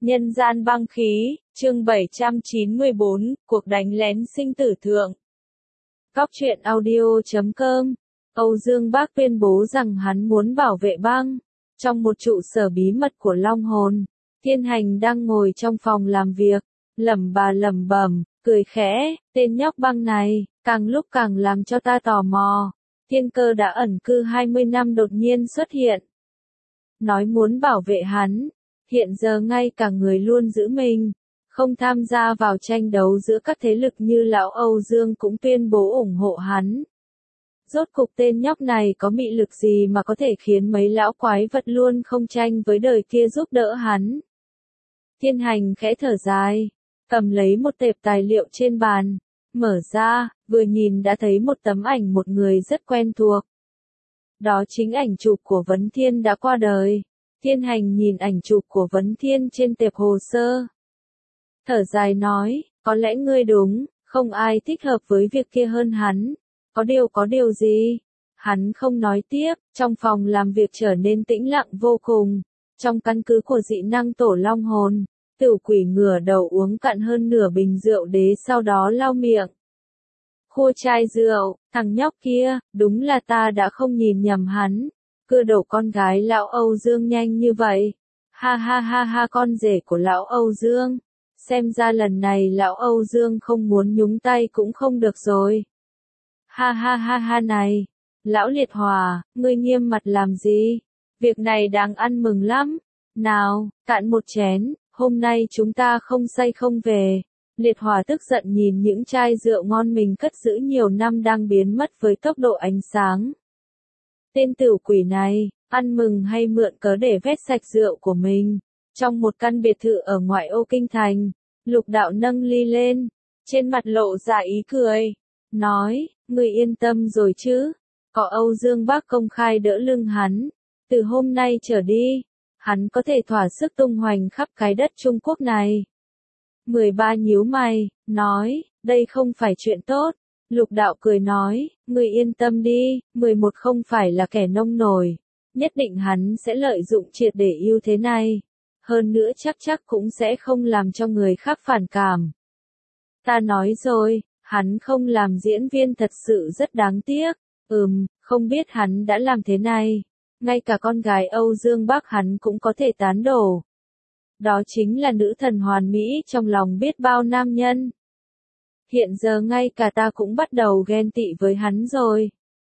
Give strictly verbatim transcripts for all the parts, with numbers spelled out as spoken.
Nhân gian băng khí, chương bảy trăm chín mươi bốn, cuộc đánh lén sinh tử thượng. Góc truyện audio chấm com. Âu Dương Bác tuyên bố rằng hắn muốn bảo vệ băng. Trong một trụ sở bí mật của Long Hồn, Thiên Hành đang ngồi trong phòng làm việc, lẩm bà lẩm bẩm, cười khẽ, tên nhóc băng này, càng lúc càng làm cho ta tò mò. Thiên Cơ đã ẩn cư hai mươi năm đột nhiên xuất hiện. Nói muốn bảo vệ hắn. Hiện giờ ngay cả người luôn giữ mình, không tham gia vào tranh đấu giữa các thế lực như lão Âu Dương cũng tuyên bố ủng hộ hắn. Rốt cục tên nhóc này có mị lực gì mà có thể khiến mấy lão quái vật luôn không tranh với đời kia giúp đỡ hắn. Thiên Hành khẽ thở dài, cầm lấy một tệp tài liệu trên bàn, mở ra, vừa nhìn đã thấy một tấm ảnh một người rất quen thuộc. Đó chính ảnh chụp của Vấn Thiên đã qua đời. Thiên Hành nhìn ảnh chụp của Vấn Thiên trên tệp hồ sơ. Thở dài nói, có lẽ ngươi đúng, không ai thích hợp với việc kia hơn hắn. Có điều có điều gì? Hắn không nói tiếp, trong phòng làm việc trở nên tĩnh lặng vô cùng. Trong căn cứ của dị năng tổ Long Hồn, Tiểu Quỷ ngửa đầu uống cạn hơn nửa bình rượu đế sau đó lau miệng. Khua chai rượu, thằng nhóc kia, đúng là ta đã không nhìn nhầm hắn. Cưa đầu con gái lão Âu Dương nhanh như vậy. Ha ha ha ha, con rể của lão Âu Dương. Xem ra lần này lão Âu Dương không muốn nhúng tay cũng không được rồi. Ha ha ha ha này. Lão Liệt Hòa, ngươi nghiêm mặt làm gì? Việc này đáng ăn mừng lắm. Nào, cạn một chén, hôm nay chúng ta không say không về. Liệt Hòa tức giận nhìn những chai rượu ngon mình cất giữ nhiều năm đang biến mất với tốc độ ánh sáng. Tên Tiểu Quỷ này, ăn mừng hay mượn cớ để vét sạch rượu của mình. Trong một căn biệt thự ở ngoại ô kinh thành, Lục Đạo nâng ly lên, trên mặt lộ ra ý cười, nói, ngươi yên tâm rồi chứ, có Âu Dương Bác công khai đỡ lưng hắn, từ hôm nay trở đi, hắn có thể thỏa sức tung hoành khắp cái đất Trung Quốc này. mười ba nhíu mày, nói, đây không phải chuyện tốt. Lục Đạo cười nói, ngươi yên tâm đi, mười một không phải là kẻ nông nổi, nhất định hắn sẽ lợi dụng triệt để ưu thế này, hơn nữa chắc chắc cũng sẽ không làm cho người khác phản cảm. Ta nói rồi, hắn không làm diễn viên thật sự rất đáng tiếc, ừm, không biết hắn đã làm thế này, ngay cả con gái Âu Dương Bác hắn cũng có thể tán đổ. Đó chính là nữ thần hoàn mỹ trong lòng biết bao nam nhân. Hiện giờ ngay cả ta cũng bắt đầu ghen tị với hắn rồi.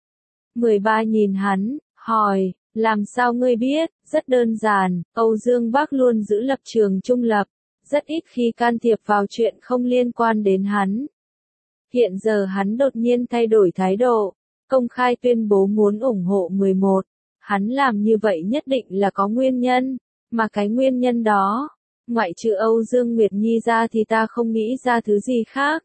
mười ba nhìn hắn, hỏi, làm sao ngươi biết? Rất đơn giản, Âu Dương Bác luôn giữ lập trường trung lập, rất ít khi can thiệp vào chuyện không liên quan đến hắn. Hiện giờ hắn đột nhiên thay đổi thái độ, công khai tuyên bố muốn ủng hộ mười một. Hắn làm như vậy nhất định là có nguyên nhân, mà cái nguyên nhân đó, ngoại trừ Âu Dương Nguyệt Nhi ra thì ta không nghĩ ra thứ gì khác.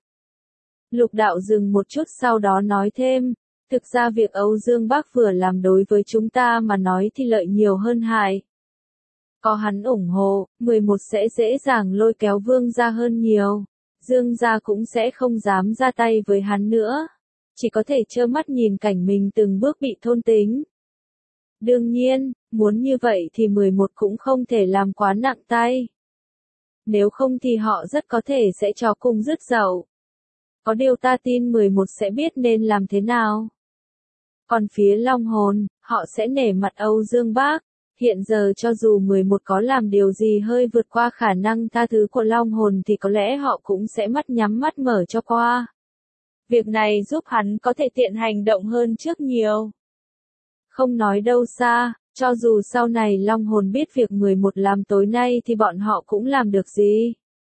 Lục Đạo dừng một chút sau đó nói thêm, thực ra việc Âu Dương Bác vừa làm đối với chúng ta mà nói thì lợi nhiều hơn hại. Có hắn ủng hộ, mười một sẽ dễ dàng lôi kéo Vương gia hơn nhiều, Dương gia cũng sẽ không dám ra tay với hắn nữa, chỉ có thể trơ mắt nhìn cảnh mình từng bước bị thôn tính. Đương nhiên, muốn như vậy thì mười một cũng không thể làm quá nặng tay. Nếu không thì họ rất có thể sẽ cho cùng dứt dậu. Có điều ta tin mười một sẽ biết nên làm thế nào. Còn phía Long Hồn, họ sẽ nể mặt Âu Dương Bác. Hiện giờ cho dù mười một có làm điều gì hơi vượt qua khả năng tha thứ của Long Hồn thì có lẽ họ cũng sẽ mắt nhắm mắt mở cho qua. Việc này giúp hắn có thể tiện hành động hơn trước nhiều. Không nói đâu xa, cho dù sau này Long Hồn biết việc mười một làm tối nay thì bọn họ cũng làm được gì.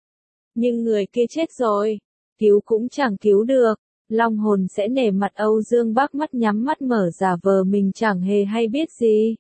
Nhưng người kia chết rồi, cứu cũng chẳng cứu được. Long Hồn sẽ nể mặt Âu Dương Bác mắt nhắm mắt mở giả vờ mình chẳng hề hay biết gì.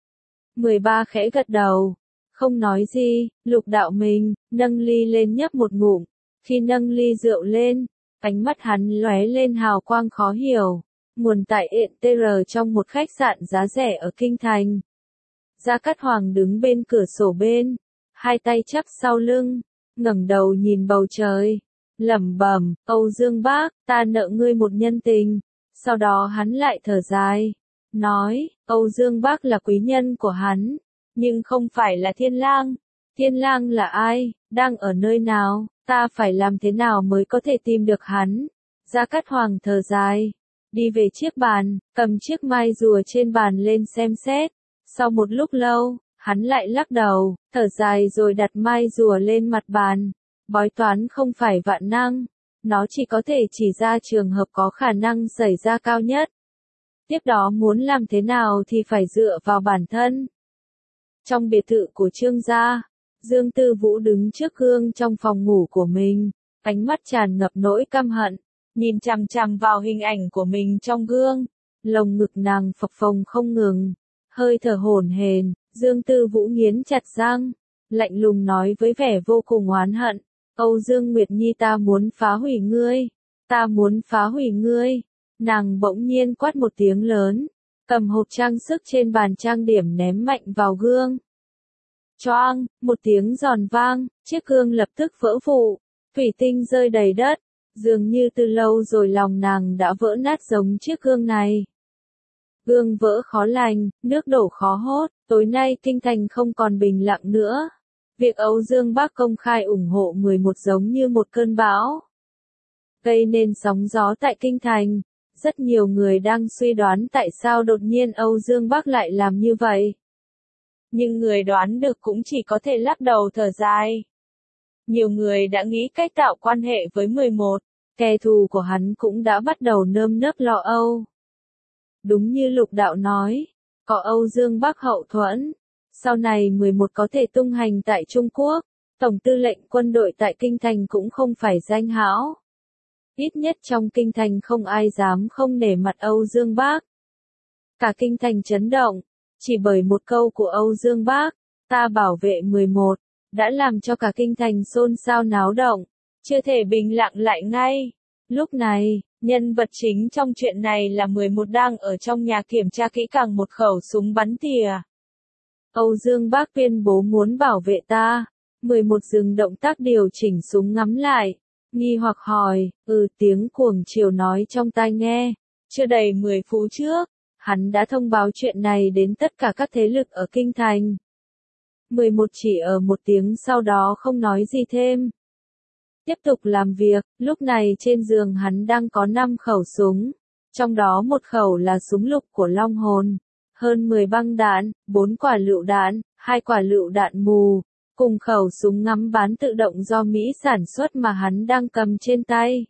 mười ba khẽ gật đầu, không nói gì, Lục Đạo mình, nâng ly lên nhấp một ngụm, khi nâng ly rượu lên, ánh mắt hắn lóe lên hào quang khó hiểu, nguồn tại ện tê rờ trong một khách sạn giá rẻ ở Kinh Thành. Gia Cát Hoàng đứng bên cửa sổ bên, hai tay chắp sau lưng, ngẩng đầu nhìn bầu trời. Lẩm bẩm, Âu Dương Bác, ta nợ ngươi một nhân tình. Sau đó hắn lại thở dài, nói, Âu Dương Bác là quý nhân của hắn, nhưng không phải là Thiên Lang. Thiên Lang là ai, đang ở nơi nào, ta phải làm thế nào mới có thể tìm được hắn? Gia Cát Hoàng thở dài, đi về chiếc bàn, cầm chiếc mai rùa trên bàn lên xem xét. Sau một lúc lâu, hắn lại lắc đầu, thở dài rồi đặt mai rùa lên mặt bàn. Bói toán không phải vạn năng, nó chỉ có thể chỉ ra trường hợp có khả năng xảy ra cao nhất. Tiếp đó muốn làm thế nào thì phải dựa vào bản thân. Trong biệt thự của Trương gia, Dương Tư Vũ đứng trước gương trong phòng ngủ của mình, ánh mắt tràn ngập nỗi căm hận, nhìn chằm chằm vào hình ảnh của mình trong gương, lồng ngực nàng phập phồng không ngừng, hơi thở hổn hển. Dương Tư Vũ nghiến chặt răng, lạnh lùng nói với vẻ vô cùng oán hận, Âu Dương Nguyệt Nhi, ta muốn phá hủy ngươi, ta muốn phá hủy ngươi. Nàng bỗng nhiên quát một tiếng lớn, cầm hộp trang sức trên bàn trang điểm ném mạnh vào gương. Choang, một tiếng giòn vang, chiếc gương lập tức vỡ vụn, thủy tinh rơi đầy đất, dường như từ lâu rồi lòng nàng đã vỡ nát giống chiếc gương này. Gương vỡ khó lành, nước đổ khó hốt, tối nay kinh thành không còn bình lặng nữa. Việc Âu Dương Bác công khai ủng hộ mười một giống như một cơn bão, gây nên sóng gió tại kinh thành. Rất nhiều người đang suy đoán tại sao đột nhiên Âu Dương Bác lại làm như vậy. Nhưng người đoán được cũng chỉ có thể lắc đầu thở dài. Nhiều người đã nghĩ cách tạo quan hệ với mười một, kẻ thù của hắn cũng đã bắt đầu nơm nớp lo âu. Đúng như Lục Đạo nói, có Âu Dương Bác hậu thuẫn, sau này mười một có thể tung hành tại Trung Quốc, tổng tư lệnh quân đội tại kinh thành cũng không phải danh hão. Ít nhất trong kinh thành không ai dám không nể mặt Âu Dương Bác. Cả kinh thành chấn động, chỉ bởi một câu của Âu Dương Bác, ta bảo vệ mười một, đã làm cho cả kinh thành xôn xao náo động, chưa thể bình lặng lại ngay. Lúc này, nhân vật chính trong chuyện này là mười một đang ở trong nhà kiểm tra kỹ càng một khẩu súng bắn tỉa. Âu Dương Bác tuyên bố muốn bảo vệ ta, mười một dừng động tác điều chỉnh súng ngắm lại. Nghi hoặc hỏi, ừ tiếng cuồng chiều nói trong tai nghe, chưa đầy mười phút trước, hắn đã thông báo chuyện này đến tất cả các thế lực ở kinh thành. mười một chỉ ở một tiếng sau đó không nói gì thêm. Tiếp tục làm việc, lúc này trên giường hắn đang có năm khẩu súng, trong đó một khẩu là súng lục của Long Hồn, hơn mười băng đạn, bốn quả lựu đạn, hai quả lựu đạn mù. Cùng khẩu súng ngắm bán tự động do Mỹ sản xuất mà hắn đang cầm trên tay.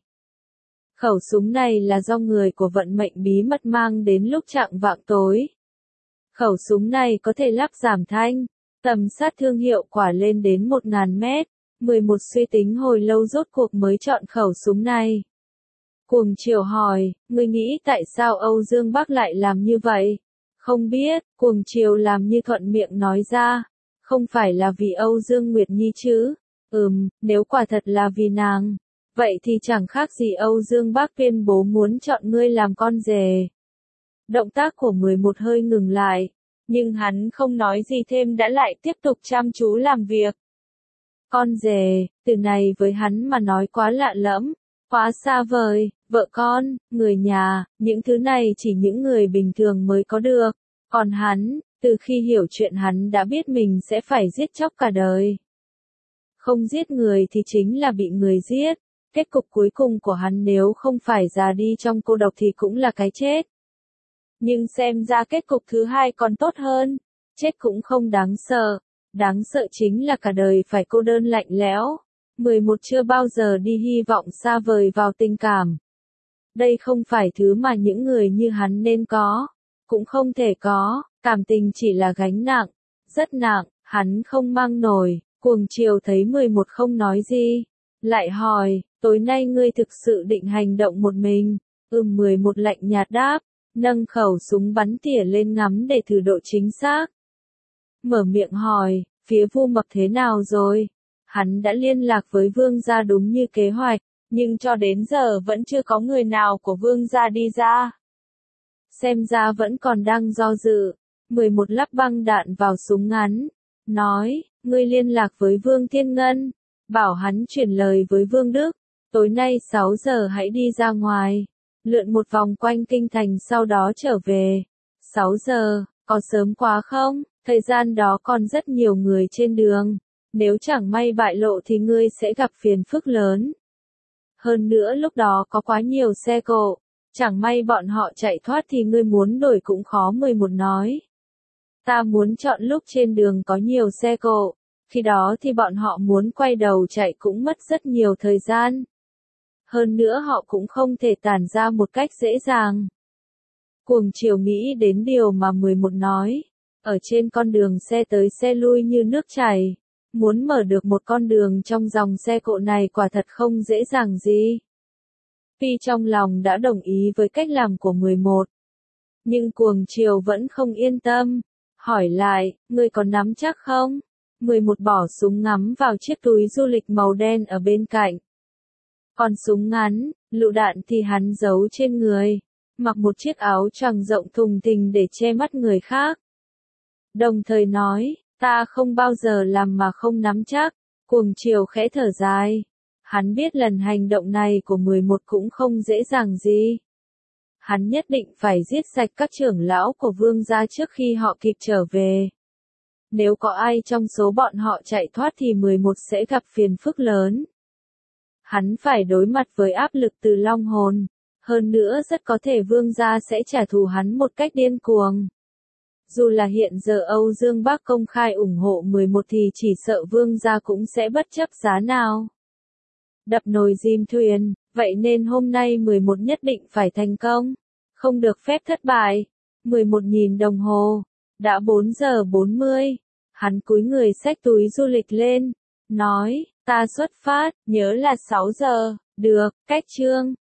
Khẩu súng này là do người của vận mệnh bí mật mang đến lúc chạng vạng tối. Khẩu súng này có thể lắp giảm thanh, tầm sát thương hiệu quả lên đến một nghìn mét. mười một suy tính hồi lâu rốt cuộc mới chọn khẩu súng này. Cuồng chiều hỏi, ngươi nghĩ tại sao Âu Dương Bác lại làm như vậy? Không biết, cuồng chiều làm như thuận miệng nói ra. Không phải là vì Âu Dương Nguyệt Nhi chứ? Ừm, nếu quả thật là vì nàng, vậy thì chẳng khác gì Âu Dương Bác tuyên bố muốn chọn ngươi làm con rể. Động tác của mười một hơi ngừng lại, nhưng hắn không nói gì thêm đã lại tiếp tục chăm chú làm việc. Con rể, từ này với hắn mà nói quá lạ lẫm, quá xa vời, vợ con, người nhà, những thứ này chỉ những người bình thường mới có được, còn hắn, từ khi hiểu chuyện hắn đã biết mình sẽ phải giết chóc cả đời. Không giết người thì chính là bị người giết, kết cục cuối cùng của hắn nếu không phải già đi trong cô độc thì cũng là cái chết. Nhưng xem ra kết cục thứ hai còn tốt hơn, chết cũng không đáng sợ, đáng sợ chính là cả đời phải cô đơn lạnh lẽo. mười một chưa bao giờ đi hy vọng xa vời vào tình cảm. Đây không phải thứ mà những người như hắn nên có, cũng không thể có. Cảm tình chỉ là gánh nặng, rất nặng, hắn không mang nổi. Cuồng chiều thấy mười một không nói gì, lại hỏi, tối nay ngươi thực sự định hành động một mình? Ừm, mười một lạnh nhạt đáp, nâng khẩu súng bắn tỉa lên ngắm để thử độ chính xác. Mở miệng hỏi, phía Vu Mập thế nào rồi? Hắn đã liên lạc với Vương gia đúng như kế hoạch, nhưng cho đến giờ vẫn chưa có người nào của Vương gia đi ra. Xem ra vẫn còn đang do dự. mười một lắp băng đạn vào súng ngắn, nói, ngươi liên lạc với Vương Thiên Ngân, bảo hắn chuyển lời với Vương Đức, tối nay sáu giờ hãy đi ra ngoài, lượn một vòng quanh kinh thành sau đó trở về. sáu giờ, có sớm quá không? Thời gian đó còn rất nhiều người trên đường. Nếu chẳng may bại lộ thì ngươi sẽ gặp phiền phức lớn. Hơn nữa lúc đó có quá nhiều xe cộ, chẳng may bọn họ chạy thoát thì ngươi muốn đổi cũng khó. Mười một nói. Ta muốn chọn lúc trên đường có nhiều xe cộ, khi đó thì bọn họ muốn quay đầu chạy cũng mất rất nhiều thời gian. Hơn nữa họ cũng không thể tản ra một cách dễ dàng. Cuồng Triều nghĩ đến điều mà mười một nói. Ở trên con đường xe tới xe lui như nước chảy, muốn mở được một con đường trong dòng xe cộ này quả thật không dễ dàng gì. Phi trong lòng đã đồng ý với cách làm của mười một. Nhưng Cuồng Triều vẫn không yên tâm. Hỏi lại, ngươi còn nắm chắc không? mười một bỏ súng ngắm vào chiếc túi du lịch màu đen ở bên cạnh. Còn súng ngắn, lựu đạn thì hắn giấu trên người, mặc một chiếc áo choàng rộng thùng thình để che mắt người khác. Đồng thời nói, ta không bao giờ làm mà không nắm chắc. Cuồng Triều khẽ thở dài. Hắn biết lần hành động này của mười một cũng không dễ dàng gì. Hắn nhất định phải giết sạch các trưởng lão của Vương gia trước khi họ kịp trở về. Nếu có ai trong số bọn họ chạy thoát thì mười một sẽ gặp phiền phức lớn. Hắn phải đối mặt với áp lực từ long hồn. Hơn nữa rất có thể Vương gia sẽ trả thù hắn một cách điên cuồng. Dù là hiện giờ Âu Dương Bác công khai ủng hộ mười một thì chỉ sợ Vương gia cũng sẽ bất chấp giá nào. Đập nồi dìm thuyền, vậy nên hôm nay mười một nhất định phải thành công. Không được phép thất bại. mười một nhìn đồng hồ. Đã bốn giờ bốn mươi. Hắn cúi người xách túi du lịch lên. Nói, ta xuất phát, nhớ là sáu giờ. Được, cách chương.